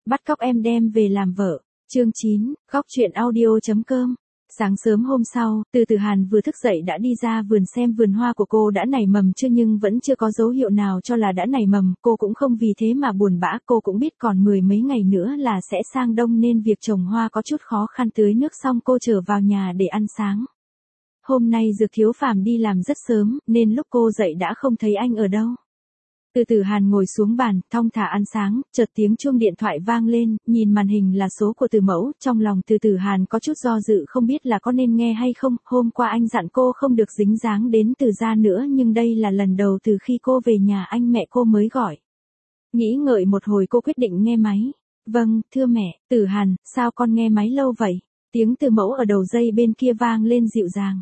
bắt cóc em đem về làm vợ. Chương 9, góc truyện audio.com. Sáng sớm hôm sau, Từ Hàn vừa thức dậy đã đi ra vườn xem vườn hoa của cô đã nảy mầm chưa, nhưng vẫn chưa có dấu hiệu nào cho là đã nảy mầm. Cô cũng không vì thế mà buồn bã, cô cũng biết còn 10 mấy ngày nữa là sẽ sang đông nên việc trồng hoa có chút khó khăn. Tưới nước xong cô trở vào nhà để ăn sáng. Hôm nay Dược Thiếu Phàm đi làm rất sớm, nên lúc cô dậy đã không thấy anh ở đâu. Từ Hàn ngồi xuống bàn, thong thả ăn sáng, chợt tiếng chuông điện thoại vang lên, nhìn màn hình là số của Từ Mẫu, trong lòng Từ Hàn có chút do dự không biết là có nên nghe hay không. Hôm qua anh dặn cô không được dính dáng đến Từ gia nữa, nhưng đây là lần đầu từ khi cô về nhà anh mẹ cô mới gọi. Nghĩ ngợi một hồi cô quyết định nghe máy. Vâng, thưa mẹ. Từ Hàn, sao con nghe máy lâu vậy? Tiếng Từ Mẫu ở đầu dây bên kia vang lên dịu dàng.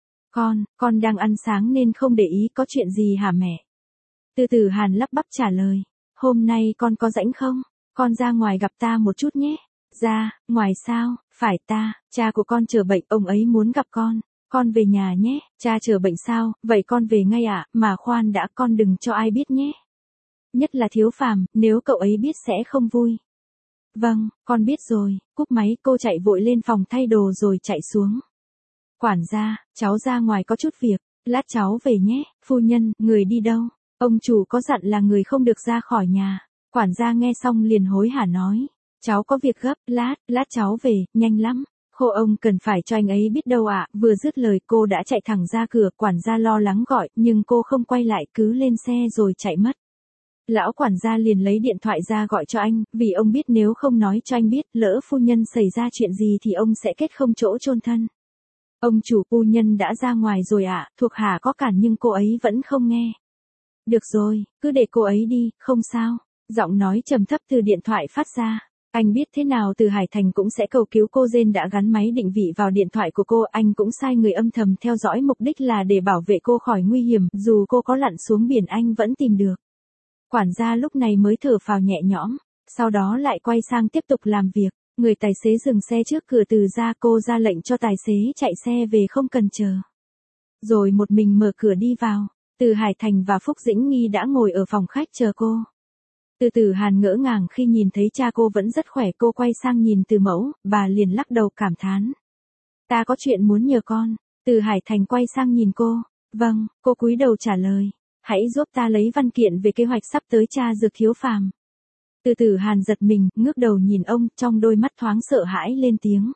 Con đang ăn sáng nên không để ý, có chuyện gì hả mẹ? Từ Hàn lắp bắp trả lời. Hôm nay con có rảnh không? Con ra ngoài gặp ta một chút nhé. Ra, ngoài sao? Phải ta, cha của con chờ bệnh, ông ấy muốn gặp con. Con về nhà nhé. Cha chờ bệnh sao? Vậy con về ngay ạ, mà khoan đã, con đừng cho ai biết nhé. Nhất là Thiếu Phàm, nếu cậu ấy biết sẽ không vui. Vâng, con biết rồi. Cúp máy cô chạy vội lên phòng thay đồ rồi chạy xuống. Quản gia, cháu ra ngoài có chút việc, lát cháu về nhé. Phu nhân, người đi đâu? Ông chủ có dặn là người không được ra khỏi nhà. Quản gia nghe xong liền hối hả nói. Cháu có việc gấp, lát cháu về, nhanh lắm. Khô ông cần phải cho anh ấy biết đâu ạ. Vừa dứt lời cô đã chạy thẳng ra cửa, quản gia lo lắng gọi, nhưng cô không quay lại, cứ lên xe rồi chạy mất. Lão quản gia liền lấy điện thoại ra gọi cho anh, vì ông biết nếu không nói cho anh biết, lỡ phu nhân xảy ra chuyện gì thì ông sẽ kết không chỗ chôn thân. Ông chủ, phu nhân đã ra ngoài rồi ạ. Thuộc hạ có cản nhưng cô ấy vẫn không nghe. Được rồi, cứ để cô ấy đi, không sao. Giọng nói trầm thấp từ điện thoại phát ra. Anh biết thế nào Từ Hải Thành cũng sẽ cầu cứu cô. Jane đã gắn máy định vị vào điện thoại của cô, anh cũng sai người âm thầm theo dõi, mục đích là để bảo vệ cô khỏi nguy hiểm, dù cô có lặn xuống biển anh vẫn tìm được. Quản gia lúc này mới thở phào nhẹ nhõm, sau đó lại quay sang tiếp tục làm việc. Người tài xế dừng xe trước cửa Từ gia, cô ra lệnh cho tài xế chạy xe về không cần chờ. Rồi một mình mở cửa đi vào. Từ Hải Thành và Phúc Dĩnh Nghi đã ngồi ở phòng khách chờ cô. Từ Hàn ngỡ ngàng khi nhìn thấy cha cô vẫn rất khỏe. Cô quay sang nhìn Từ Mẫu, bà liền lắc đầu cảm thán. Ta có chuyện muốn nhờ con. Từ Hải Thành quay sang nhìn cô. Vâng, cô cúi đầu trả lời. Hãy giúp ta lấy văn kiện về kế hoạch sắp tới tra Dược Thiếu Phàm. Từ Hàn giật mình, ngước đầu nhìn ông, trong đôi mắt thoáng sợ hãi lên tiếng.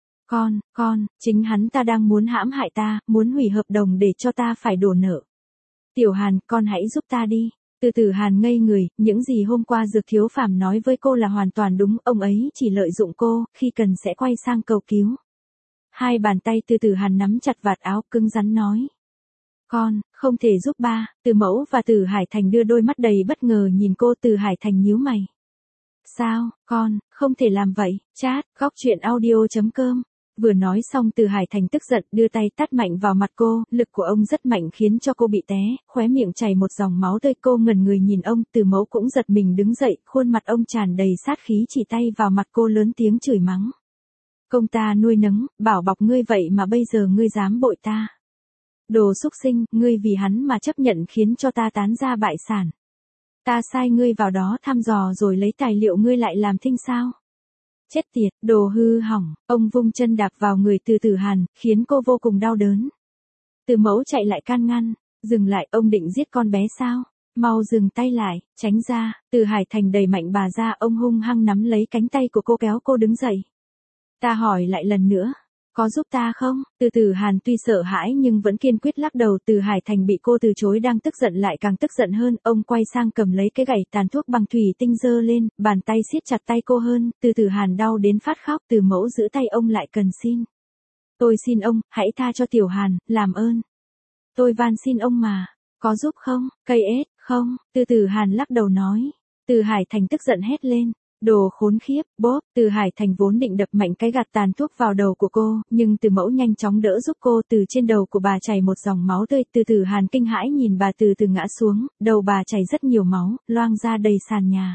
Chính hắn ta đang muốn hãm hại ta, muốn hủy hợp đồng để cho ta phải đổ nợ. Tiểu Hàn, con hãy giúp ta đi. Từ Hàn ngây người, những gì hôm qua Dược Thiếu Phàm nói với cô là hoàn toàn đúng, ông ấy chỉ lợi dụng cô, khi cần sẽ quay sang cầu cứu. Hai bàn tay Từ Hàn nắm chặt vạt áo, cứng rắn nói. Con, không thể giúp ba. Từ Mẫu và Từ Hải Thành đưa đôi mắt đầy bất ngờ nhìn cô. Từ Hải Thành nhíu mày. Sao, con, không thể làm vậy. Chat, góc truyện audio.com. Vừa nói xong Từ Hải Thành tức giận đưa tay tát mạnh vào mặt cô, lực của ông rất mạnh khiến cho cô bị té, khóe miệng chảy một dòng máu tươi. Cô ngẩn người nhìn ông, Từ Mẫu cũng giật mình đứng dậy, khuôn mặt ông tràn đầy sát khí, chỉ tay vào mặt cô lớn tiếng chửi mắng. Công ta nuôi nấng, bảo bọc ngươi vậy mà bây giờ ngươi dám bội ta. Đồ xúc sinh, ngươi vì hắn mà chấp nhận khiến cho ta tán gia bại sản. Ta sai ngươi vào đó thăm dò rồi lấy tài liệu ngươi lại làm thinh sao? Chết tiệt, đồ hư hỏng. Ông vung chân đạp vào người Từ Hàn, khiến cô vô cùng đau đớn. Từ Mẫu chạy lại can ngăn. Dừng lại, ông định giết con bé sao? Mau dừng tay lại, tránh ra. Từ Hải Thành đẩy mạnh bà ra, ông hung hăng nắm lấy cánh tay của cô kéo cô đứng dậy. Ta hỏi lại lần nữa. Có giúp ta không? Từ Hàn tuy sợ hãi nhưng vẫn kiên quyết lắc đầu. Từ Hải Thành bị cô từ chối đang tức giận lại càng tức giận hơn. Ông quay sang cầm lấy cái gậy tàn thuốc bằng thủy tinh giơ lên, bàn tay siết chặt tay cô hơn. Từ Hàn đau đến phát khóc. Từ Mẫu giữ tay ông lại cần xin. Tôi xin ông, hãy tha cho Tiểu Hàn, làm ơn. Tôi van xin ông mà. Có giúp không? Cây ếch, không. Từ Hàn lắc đầu nói. Từ Hải Thành tức giận hét lên. Đồ khốn khiếp, bóp. Từ Hải Thành vốn định đập mạnh cái gạt tàn thuốc vào đầu của cô, nhưng Từ Mẫu nhanh chóng đỡ giúp cô. Từ trên đầu của bà chảy một dòng máu tươi. Từ Hàn kinh hãi nhìn bà từ từ ngã xuống, đầu bà chảy rất nhiều máu, loang ra đầy sàn nhà.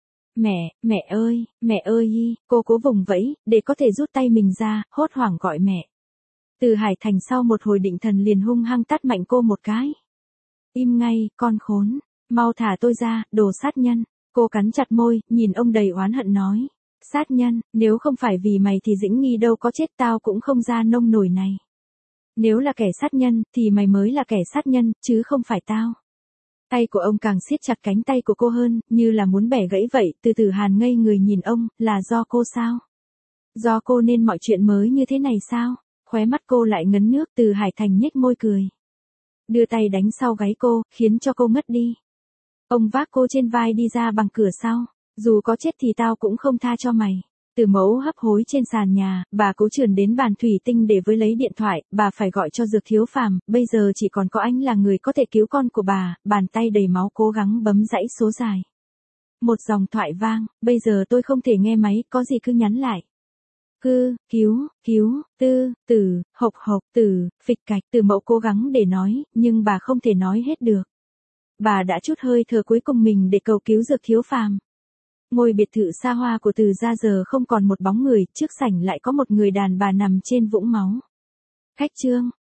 Mẹ ơi y, cô cố vùng vẫy, để có thể rút tay mình ra, hốt hoảng gọi mẹ. Từ Hải Thành sau một hồi định thần liền hung hăng tát mạnh cô một cái. Im ngay, con khốn, mau thả tôi ra, đồ sát nhân. Cô cắn chặt môi, nhìn ông đầy oán hận nói. Sát nhân, nếu không phải vì mày thì Dĩnh Nghi đâu có chết, tao cũng không ra nông nổi này. Nếu là kẻ sát nhân, thì mày mới là kẻ sát nhân, chứ không phải tao. Tay của ông càng siết chặt cánh tay của cô hơn, như là muốn bẻ gãy vậy. Từ Từ Hàn ngây người nhìn ông, là do cô sao? Do cô nên mọi chuyện mới như thế này sao? Khóe mắt cô lại ngấn nước. Từ Hải Thành nhếch môi cười. Đưa tay đánh sau gáy cô, khiến cho cô ngất đi. Ông vác cô trên vai đi ra bằng cửa sau. Dù có chết thì tao cũng không tha cho mày. Từ Mẫu hấp hối trên sàn nhà, bà cố trườn đến bàn thủy tinh để với lấy điện thoại, bà phải gọi cho Dược Thiếu Phàm, bây giờ chỉ còn có anh là người có thể cứu con của bà, bàn tay đầy máu cố gắng bấm dãy số dài. Một dòng thoại vang, bây giờ tôi không thể nghe máy, có gì cứ nhắn lại. Tử, phịch cạch. Từ Mẫu cố gắng để nói, nhưng bà không thể nói hết được. Bà đã trút hơi thở cuối cùng mình để cầu cứu Dược Thiếu Phàm. Ngôi biệt thự xa hoa của Từ gia giờ không còn một bóng người, trước sảnh lại có một người đàn bà nằm trên vũng máu. Khách Trương,